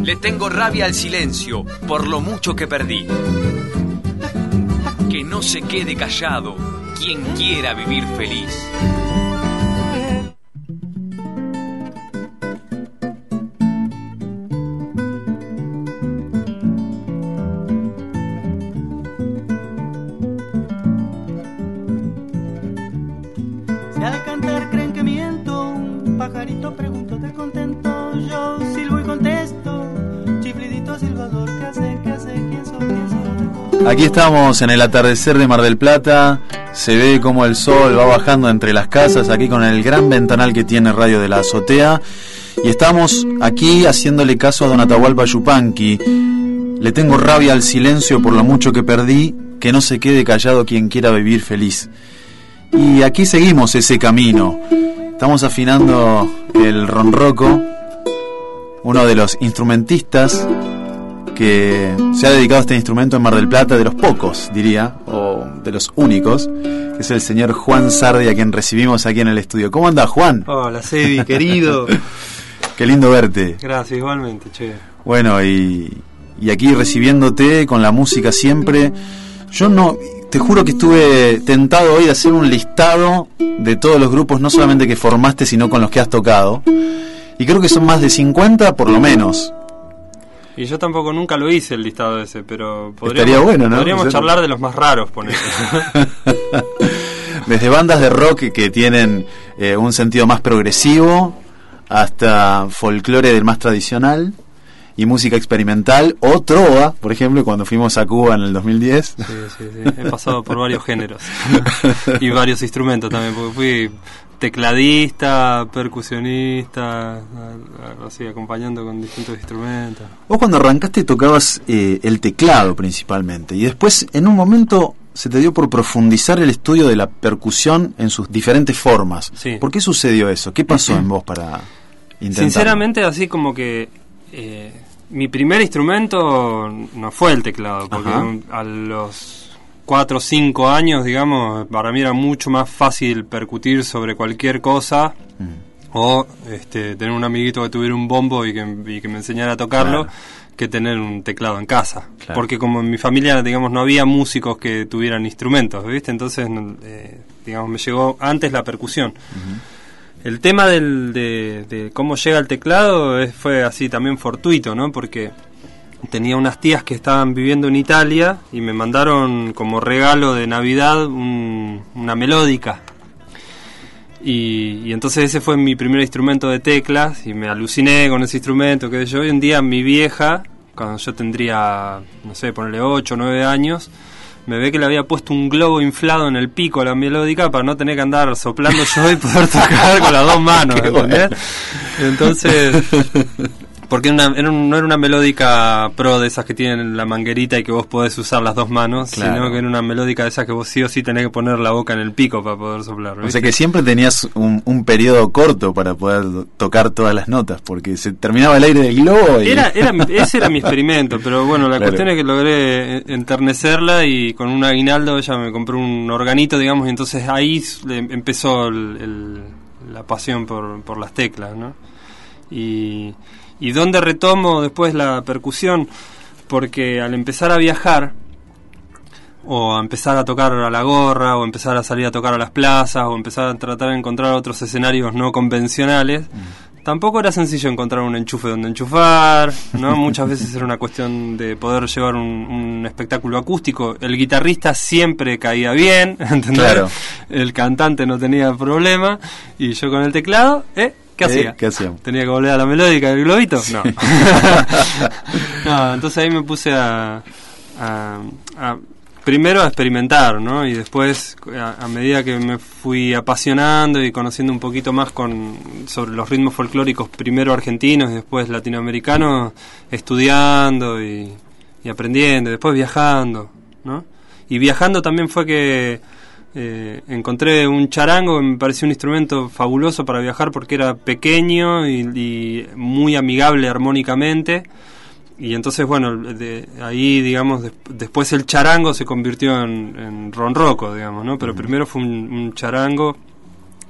Le tengo rabia al silencio por lo mucho que perdí. Que no se quede callado quien quiera vivir feliz. Si al cantar creen que miento, un pajarito pregunto de contento, yo silbo y contesto, chiflidito silbador, ¿qué hace, quién soy? Aquí estamos en el atardecer de Mar del Plata. Se ve como el sol va bajando entre las casas, aquí con el gran ventanal que tiene Radio de la Azotea. Y estamos aquí haciéndole caso a don Atahualpa Yupanqui. Le tengo rabia al silencio por lo mucho que perdí, que no se quede callado quien quiera vivir feliz. Y aquí seguimos ese camino. Estamos afinando el ronroco, uno de los instrumentistas que se ha dedicado a este instrumento en Mar del Plata, de los pocos, diría, o de los únicos, que es el señor Juan Sardi, a quien recibimos aquí en el estudio. ¿Cómo andás, Juan? Hola, Sebi, querido. Qué lindo verte. Gracias, igualmente, che. Bueno, y aquí recibiéndote con la música siempre. Yo no... Te juro que estuve tentado hoy de hacer un listado de todos los grupos, no solamente que formaste, sino con los que has tocado. Y creo que son más de 50, por lo menos. Y yo tampoco nunca lo hice el listado ese, pero estaría bueno, ¿no? Podríamos charlar de los más raros, ponele. Desde bandas de rock que tienen un sentido más progresivo, hasta folclore del más tradicional, y música experimental, o trova, por ejemplo, cuando fuimos a Cuba en el 2010. Sí. He pasado por varios géneros. Y varios instrumentos también, porque fui tecladista, percusionista, así, acompañando con distintos instrumentos. Vos cuando arrancaste tocabas el teclado principalmente, y después en un momento se te dio por profundizar el estudio de la percusión en sus diferentes formas. Sí. ¿Por qué sucedió eso? ¿Qué pasó en vos para intentar? Sinceramente, así como que mi primer instrumento no fue el teclado, porque a los 4 o 5 años, digamos, para mí era mucho más fácil percutir sobre cualquier cosa, o tener un amiguito que tuviera un bombo y que me enseñara a tocarlo, claro, que tener un teclado en casa. Claro. Porque como en mi familia, digamos, no había músicos que tuvieran instrumentos, ¿viste? Entonces, digamos, me llegó antes la percusión. El tema de cómo llega el teclado fue así también fortuito, ¿no? Porque tenía unas tías que estaban viviendo en Italia y me mandaron como regalo de Navidad una melódica. Y entonces ese fue mi primer instrumento de teclas y me aluciné con ese instrumento. Que yo hoy en día, mi vieja, cuando yo tendría, no sé, ponerle 8 o 9 años, me ve que le había puesto un globo inflado en el pico a la melódica para no tener que andar soplando yo y poder tocar con las dos manos, ¿entendés? Entonces, porque no era una melódica pro de esas que tienen la manguerita y que vos podés usar las dos manos, claro, sino que era una melódica de esas que vos sí o sí tenés que poner la boca en el pico para poder soplar, ¿viste? O sea que siempre tenías un periodo corto para poder tocar todas las notas, porque se terminaba el aire del globo y... Ese era mi experimento, pero bueno, la claro, cuestión es que logré enternecerla y con un aguinaldo ella me compró un organito, digamos, y entonces ahí empezó la pasión por las teclas, ¿no? ¿Y dónde retomo después la percusión? Porque al empezar a viajar, o a empezar a tocar a la gorra, o empezar a salir a tocar a las plazas, o empezar a tratar de encontrar otros escenarios no convencionales, tampoco era sencillo encontrar un enchufe donde enchufar, ¿no? Muchas veces era una cuestión de poder llevar un espectáculo acústico. El guitarrista siempre caía bien, ¿entendés? Claro. El cantante no tenía problema, y yo con el teclado, ¿qué hacía? ¿Qué hacíamos? ¿Tenía que volver a la melódica del globito? Sí. No. No, entonces ahí me puse a primero a experimentar, ¿no? Y después, a medida que me fui apasionando y conociendo un poquito más sobre los ritmos folclóricos, primero argentinos y después latinoamericanos, estudiando y aprendiendo, y después viajando, ¿no? Y viajando también fue que encontré un charango que me pareció un instrumento fabuloso para viajar porque era pequeño y muy amigable armónicamente, y entonces bueno, ahí digamos después el charango se convirtió en ronroco, digamos, ¿no? Pero primero fue un charango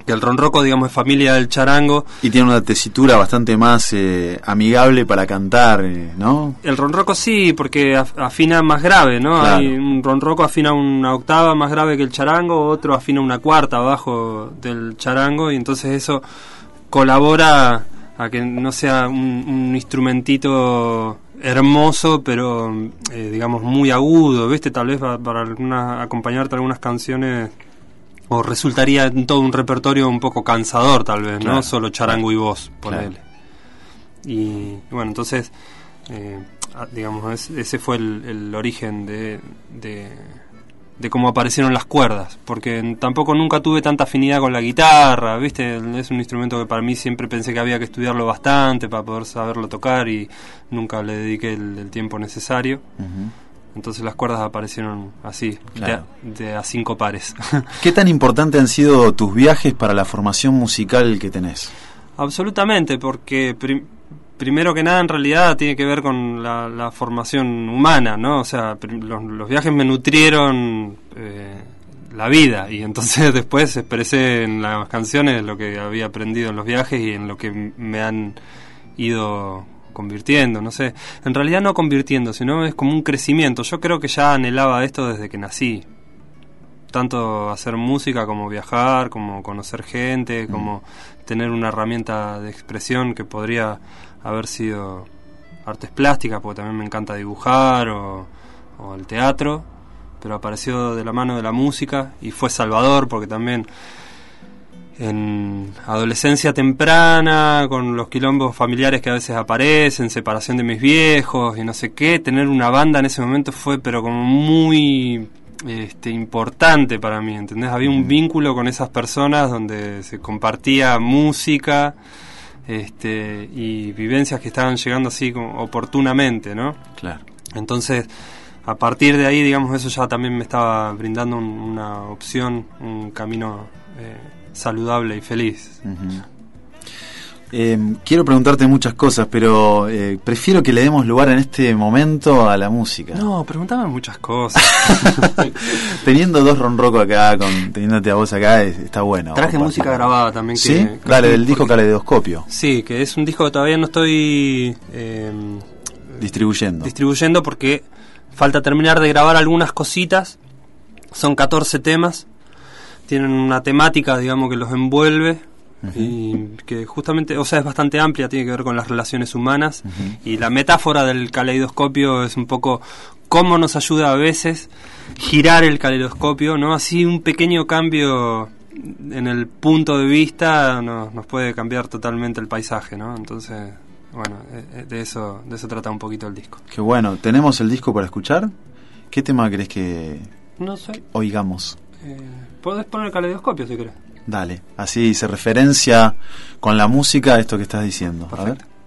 que el ronroco, digamos, es familia del charango. Y tiene una tesitura bastante más amigable para cantar, ¿no? El ronroco sí, porque afina más grave, ¿no? Claro. Hay un ronroco afina una octava más grave que el charango, otro afina una cuarta abajo del charango, y entonces eso colabora a que no sea un instrumentito hermoso, pero digamos muy agudo, ¿viste? Tal vez para acompañarte algunas canciones, o resultaría en todo un repertorio un poco cansador, tal vez, claro, ¿no? Solo charango y voz, ponele. Claro. Y bueno, entonces, digamos, ese fue el origen de cómo aparecieron las cuerdas, porque tampoco nunca tuve tanta afinidad con la guitarra, ¿viste? Es un instrumento que para mí siempre pensé que había que estudiarlo bastante para poder saberlo tocar, y nunca le dediqué el tiempo necesario. Uh-huh. Entonces las cuerdas aparecieron así, claro, de a 5 pares. ¿Qué tan importante han sido tus viajes para la formación musical que tenés? Absolutamente, porque primero que nada en realidad tiene que ver con la formación humana, ¿no? O sea, los viajes me nutrieron la vida, y entonces después expresé en las canciones lo que había aprendido en los viajes y en lo que me han ido convirtiendo, no sé, en realidad no convirtiendo, sino es como un crecimiento. Yo creo que ya anhelaba esto desde que nací, tanto hacer música como viajar, como conocer gente, como tener una herramienta de expresión que podría haber sido artes plásticas, porque también me encanta dibujar, o el teatro, pero apareció de la mano de la música y fue salvador, porque también en adolescencia temprana, con los quilombos familiares que a veces aparecen, separación de mis viejos y no sé qué, tener una banda en ese momento fue pero como muy importante para mí, ¿entendés? Había un vínculo con esas personas donde se compartía música y vivencias que estaban llegando así como oportunamente, ¿no? Claro. Entonces, a partir de ahí, digamos, eso ya también me estaba brindando una opción, un camino saludable y feliz. Uh-huh. Quiero preguntarte muchas cosas, pero prefiero que le demos lugar en este momento a la música. No, preguntame muchas cosas. Teniendo dos ronrocos acá, teniéndote a vos acá, está bueno. Traje música grabada también. ¿Sí? Dale, del disco Caleidoscopio. Sí, que es un disco que todavía no estoy distribuyendo porque falta terminar de grabar algunas cositas. Son 14 temas. Tienen una temática, digamos, que los envuelve. Uh-huh. Y que justamente, o sea, es bastante amplia, tiene que ver con las relaciones humanas. Uh-huh. Y la metáfora del caleidoscopio es un poco cómo nos ayuda a veces girar el caleidoscopio, ¿no? Así un pequeño cambio en el punto de vista nos puede cambiar totalmente el paisaje, ¿no? Entonces, bueno, de eso trata un poquito el disco. Qué bueno. ¿Tenemos el disco para escuchar? ¿Qué tema crees que no sé, oigamos? Podés poner el caleidoscopio si querés. Dale, así se referencia con la música a esto que estás diciendo. Perfecto. A ver.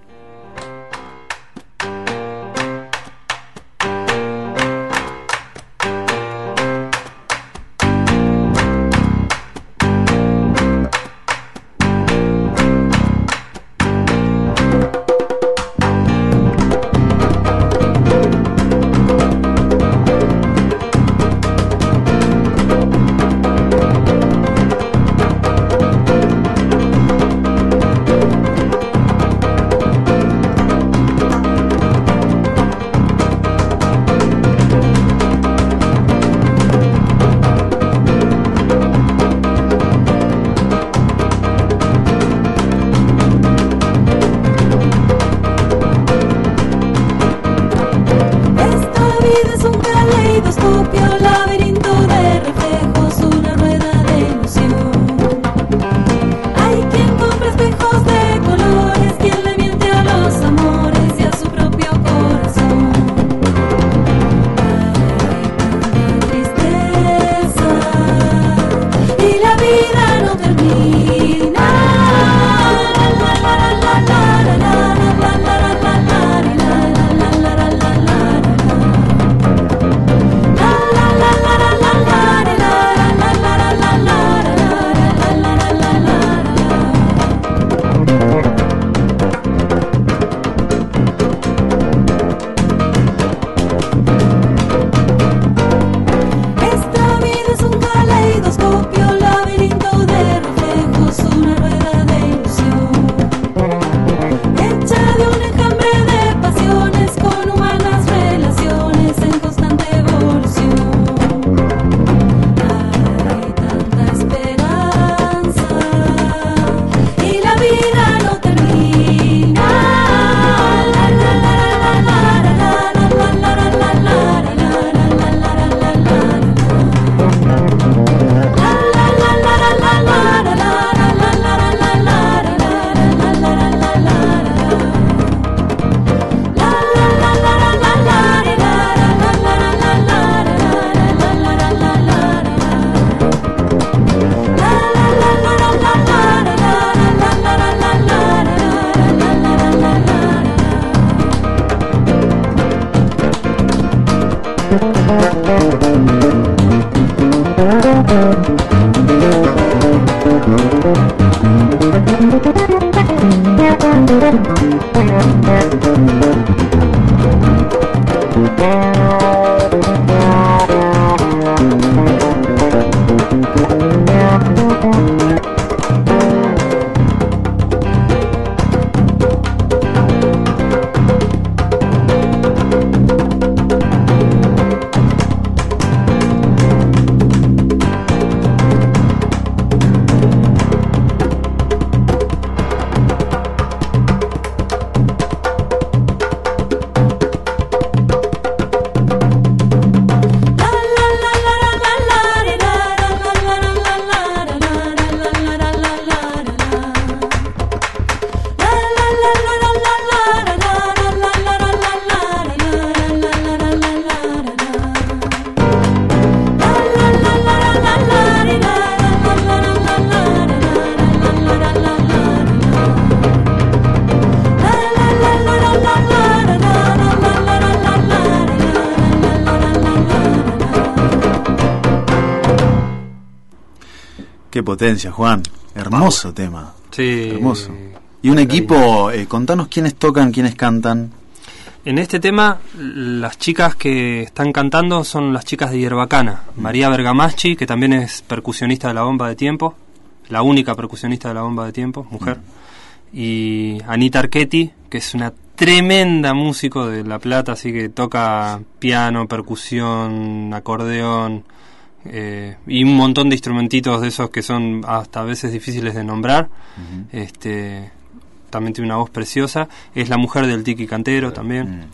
Qué potencia, Juan. Hermoso tema. Sí. Hermoso. Y un equipo, contanos quiénes tocan, quiénes cantan. En este tema, las chicas que están cantando son las chicas de Hierbacana. María Bergamaschi, que también es percusionista de la Bomba de Tiempo, la única percusionista de la Bomba de Tiempo, mujer. Y Anita Archetti, que es una tremenda músico de La Plata, así que toca piano, percusión, acordeón, y un montón de instrumentitos de esos que son hasta a veces difíciles de nombrar. También tiene una voz preciosa. Es la mujer del Tiki Cantero también.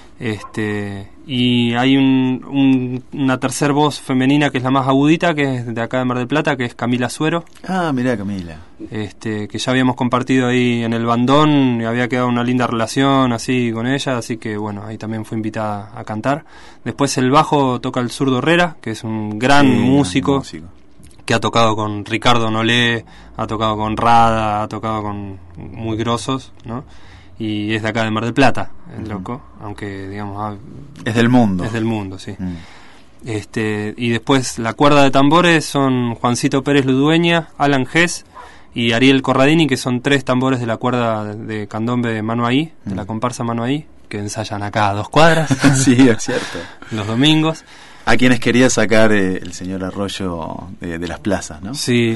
Y hay una tercer voz femenina que es la más agudita, que es de acá de Mar del Plata, que es Camila Suero. Ah, mirá, Camila. Que ya habíamos compartido ahí en el bandón y había quedado una linda relación así con ella, así que bueno, ahí también fue invitada a cantar. Después el bajo toca el Zurdo Herrera, que es un gran músico, que ha tocado con Ricardo Nolé, ha tocado con Rada, ha tocado con muy grosos, ¿no? Y es de acá de Mar del Plata, el loco, aunque digamos... es del mundo. Es del mundo, sí. Y después la cuerda de tambores son Juancito Pérez Ludueña, Alan Gess y Ariel Corradini, que son 3 tambores de la cuerda de candombe de Mano Ahí, de la comparsa Mano Ahí, que ensayan acá a 2 cuadras. Sí, es cierto. Los domingos. A quienes quería sacar el señor Arroyo de las plazas, ¿no? Sí.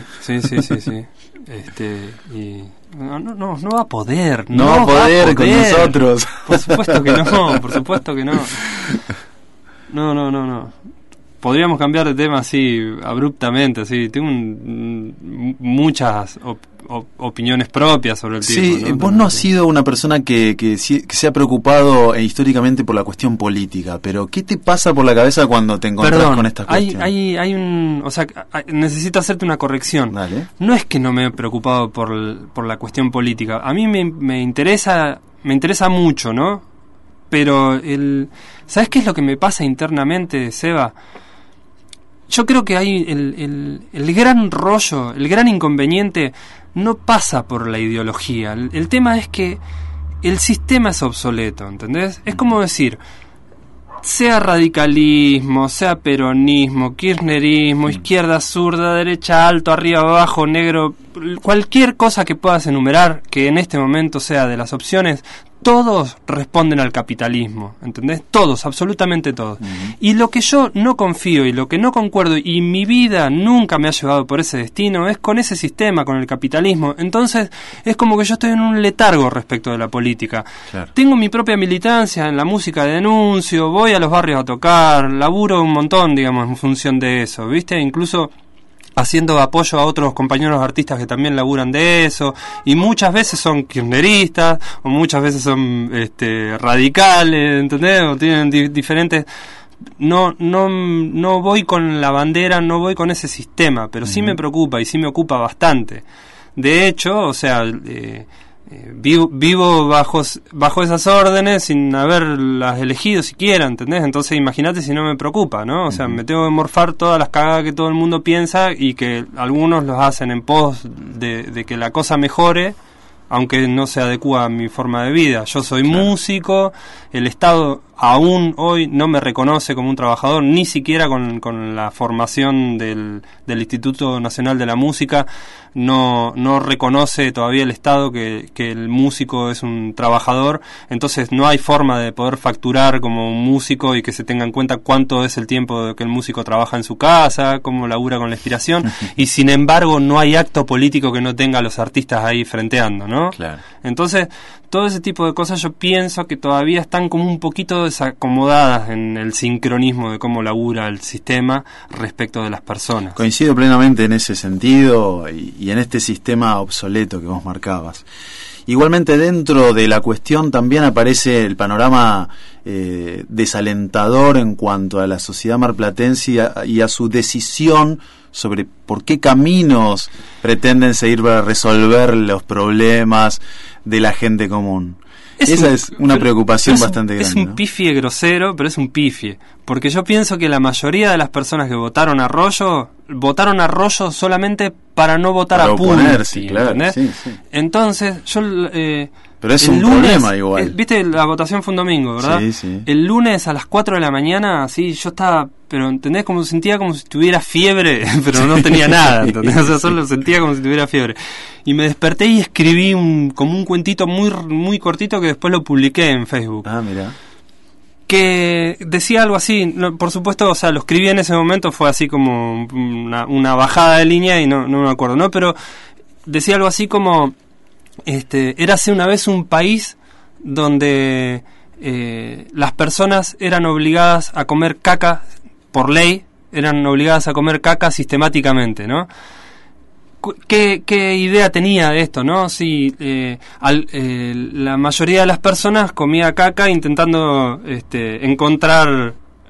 Y no va a poder. No va a poder con nosotros. Por supuesto que no, por supuesto que no. No. Podríamos cambiar de tema así abruptamente, así. Tengo muchas opiniones propias sobre el tipo. Sí, ¿no? Vos no has sido una persona que se ha preocupado históricamente por la cuestión política, pero ¿qué te pasa por la cabeza cuando te encontrás con estas cuestiones? O sea, necesito hacerte una corrección. Dale. No es que no me he preocupado por la cuestión política. A mí me interesa mucho, ¿no? Pero ¿sabes qué es lo que me pasa internamente, Seba? Yo creo que hay el gran rollo, el gran inconveniente no pasa por la ideología. El tema es que el sistema es obsoleto, ¿entendés? Es como decir, sea radicalismo, sea peronismo, kirchnerismo, izquierda, zurda, derecha, alto, arriba, abajo, negro, cualquier cosa que puedas enumerar que en este momento sea de las opciones, todos responden al capitalismo, ¿entendés? Todos, absolutamente todos. Y lo que yo no confío y lo que no concuerdo, y mi vida nunca me ha llevado por ese destino, es con ese sistema, con el capitalismo. Entonces, es como que yo estoy en un letargo respecto de la política. Claro. Tengo mi propia militancia en la música de denuncio, voy a los barrios a tocar, laburo un montón, digamos, en función de eso, ¿viste? Incluso haciendo apoyo a otros compañeros artistas que también laburan de eso, y muchas veces son kirchneristas, o muchas veces son radicales, ¿entendés? O tienen diferentes... No voy con la bandera, no voy con ese sistema, pero sí me preocupa y sí me ocupa bastante. De hecho, o sea... vivo bajo esas órdenes sin haberlas elegido siquiera, ¿entendés? Entonces imagínate si no me preocupa, ¿no? O sea, me tengo que morfar todas las cagadas que todo el mundo piensa y que algunos los hacen en pos de que la cosa mejore, aunque no se adecua a mi forma de vida. Yo soy músico, el Estado aún hoy no me reconoce como un trabajador, ni siquiera con la formación del Instituto Nacional de la Música, no reconoce todavía el Estado que el músico es un trabajador. Entonces no hay forma de poder facturar como un músico y que se tenga en cuenta cuánto es el tiempo que el músico trabaja en su casa, cómo labura con la inspiración, y sin embargo no hay acto político que no tenga a los artistas ahí frenteando, ¿no? Claro. Entonces todo ese tipo de cosas yo pienso que todavía están como un poquito desacomodadas en el sincronismo de cómo labura el sistema respecto de las personas. Coincido plenamente en ese sentido y en este sistema obsoleto que vos marcabas. Igualmente dentro de la cuestión también aparece el panorama desalentador en cuanto a la sociedad marplatense y a su decisión sobre por qué caminos pretenden seguir para resolver los problemas de la gente común. Esa es una preocupación bastante grande. Es un pifie grosero, pero es un pifie. Porque yo pienso que la mayoría de las personas que votaron a Arroyo solamente para no votar a Pulsi, claro, ¿entendés? Sí, sí. Entonces, yo... pero es un problema igual. Viste, la votación fue un domingo, ¿verdad? Sí, sí. El lunes a las 4 de la mañana, así, yo estaba... Pero, ¿entendés? Sentía como si tuviera fiebre, pero no tenía nada, ¿entendés? O sea, solo sentía como si tuviera fiebre. Y me desperté y escribí como un cuentito muy, muy cortito que después lo publiqué en Facebook. Ah, mira. Que decía algo así, por supuesto, o sea, lo escribí en ese momento, fue así como una bajada de línea y no me acuerdo, ¿no? Pero decía algo así como, érase una vez un país donde las personas eran obligadas a comer caca, por ley, eran obligadas a comer caca sistemáticamente, ¿no? ¿Qué idea tenía de esto, no? Si la mayoría de las personas comía caca intentando encontrar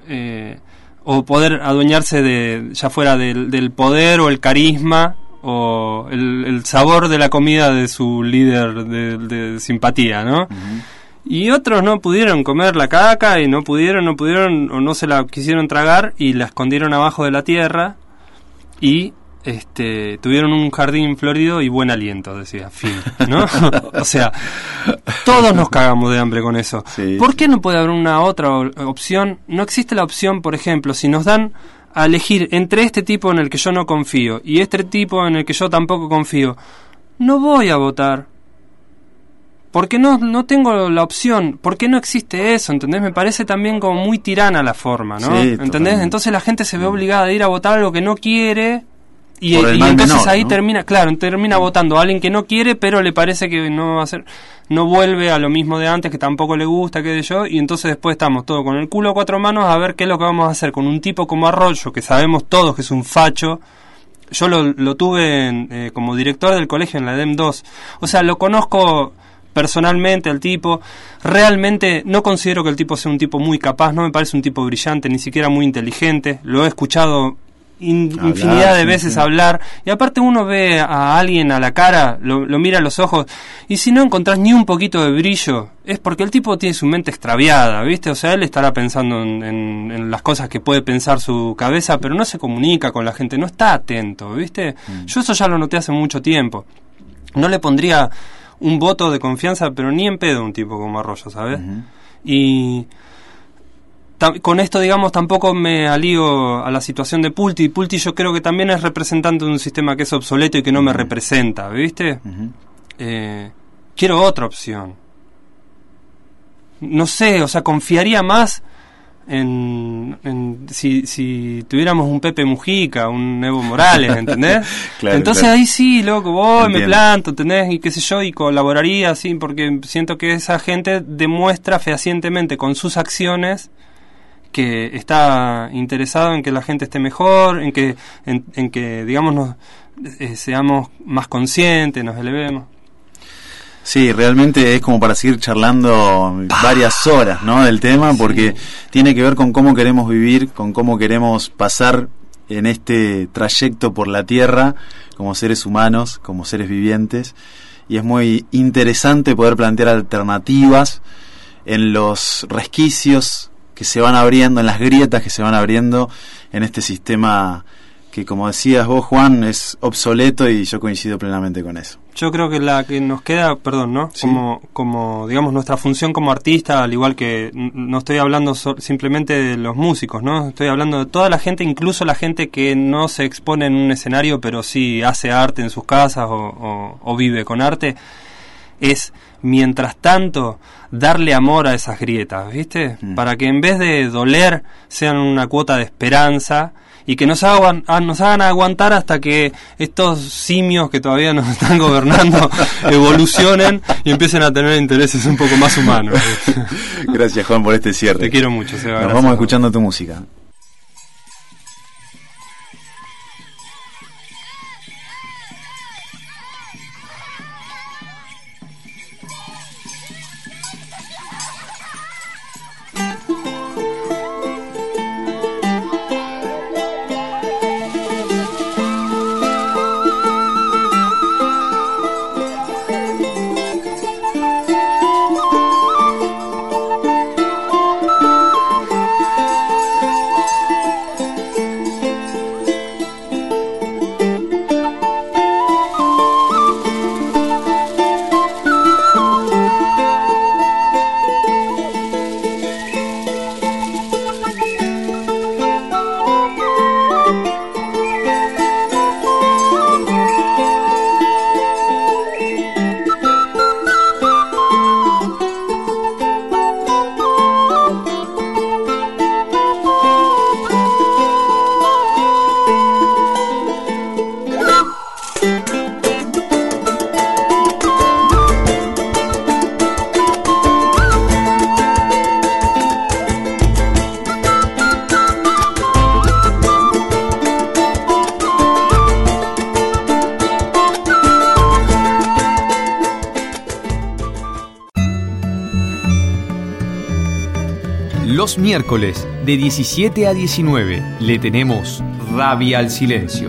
o poder adueñarse ya fuera del poder o el carisma o el sabor de la comida de su líder de simpatía, ¿no? Uh-huh. Y otros no pudieron comer la caca y no pudieron o no se la quisieron tragar y la escondieron abajo de la tierra y tuvieron un jardín florido y buen aliento, decía, fin, ¿no? O sea, todos nos cagamos de hambre con eso. Sí. ¿Por qué no puede haber una otra opción? No existe la opción, por ejemplo, si nos dan a elegir entre este tipo en el que yo no confío y este tipo en el que yo tampoco confío, no voy a votar. Porque no tengo la opción, ¿por qué no existe eso? ¿Entendés? Me parece también como muy tirana la forma, ¿no? Sí, ¿entendés? Totalmente. Entonces la gente se ve obligada a ir a votar algo que no quiere y entonces menor, ahí, ¿no? termina votando a alguien que no quiere, pero le parece que no vuelve a lo mismo de antes, que tampoco le gusta, qué sé yo, y entonces después estamos todos con el culo a cuatro manos a ver qué es lo que vamos a hacer con un tipo como Arroyo, que sabemos todos que es un facho. Yo lo tuve como director del colegio en la EDEM 2, o sea, lo conozco personalmente al tipo, realmente no considero que el tipo sea un tipo muy capaz, no me parece un tipo brillante, ni siquiera muy inteligente, lo he escuchado infinidad de veces hablar, y aparte uno ve a alguien a la cara, lo mira a los ojos, y si no encontrás ni un poquito de brillo, es porque el tipo tiene su mente extraviada, ¿viste? O sea, él estará pensando en las cosas que puede pensar su cabeza, pero no se comunica con la gente, no está atento, ¿viste? Yo eso ya lo noté hace mucho tiempo. No le pondría un voto de confianza, pero ni en pedo un tipo como Arroyo, ¿sabes? Uh-huh. Y con esto, digamos, tampoco me alío a la situación de Pulti. Pulti yo creo que también es representante de un sistema que es obsoleto y que no me representa, ¿viste? Uh-huh. Quiero otra opción. No sé, o sea, confiaría más si tuviéramos un Pepe Mujica, un Evo Morales, ¿entendés? Claro, entonces claro. Ahí sí, loco, me planto, ¿entendés? Y qué sé yo, y colaboraría, sí, porque siento que esa gente demuestra fehacientemente con sus acciones que está interesado en que la gente esté mejor, en que digamos, seamos más conscientes, nos elevemos. Sí, realmente es como para seguir charlando varias horas, ¿no? Del tema, porque tiene que ver con cómo queremos vivir, con cómo queremos pasar en este trayecto por la Tierra como seres humanos, como seres vivientes, y es muy interesante poder plantear alternativas en los resquicios que se van abriendo, en las grietas que se van abriendo en este sistema que como decías vos, Juan, es obsoleto, y yo coincido plenamente con eso. Yo creo que la que nos queda, perdón, ¿no? Sí. Como digamos, nuestra función como artista, al igual que no estoy hablando simplemente de los músicos, ¿no? Estoy hablando de toda la gente, incluso la gente que no se expone en un escenario, pero sí hace arte en sus casas o vive con arte, es, mientras tanto, darle amor a esas grietas, ¿viste? Para que en vez de doler, sean una cuota de esperanza, y que nos hagan aguantar hasta que estos simios que todavía nos están gobernando evolucionen y empiecen a tener intereses un poco más humanos. Gracias, Juan, por este cierre. Te quiero mucho, Seba. Nos vamos escuchando tu música. Los miércoles de 17 a 19 le tenemos Rabia al Silencio.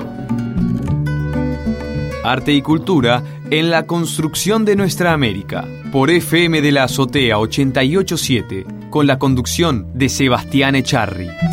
Arte y cultura en la construcción de nuestra América. Por FM de la Azotea 88.7, con la conducción de Sebastián Echarri.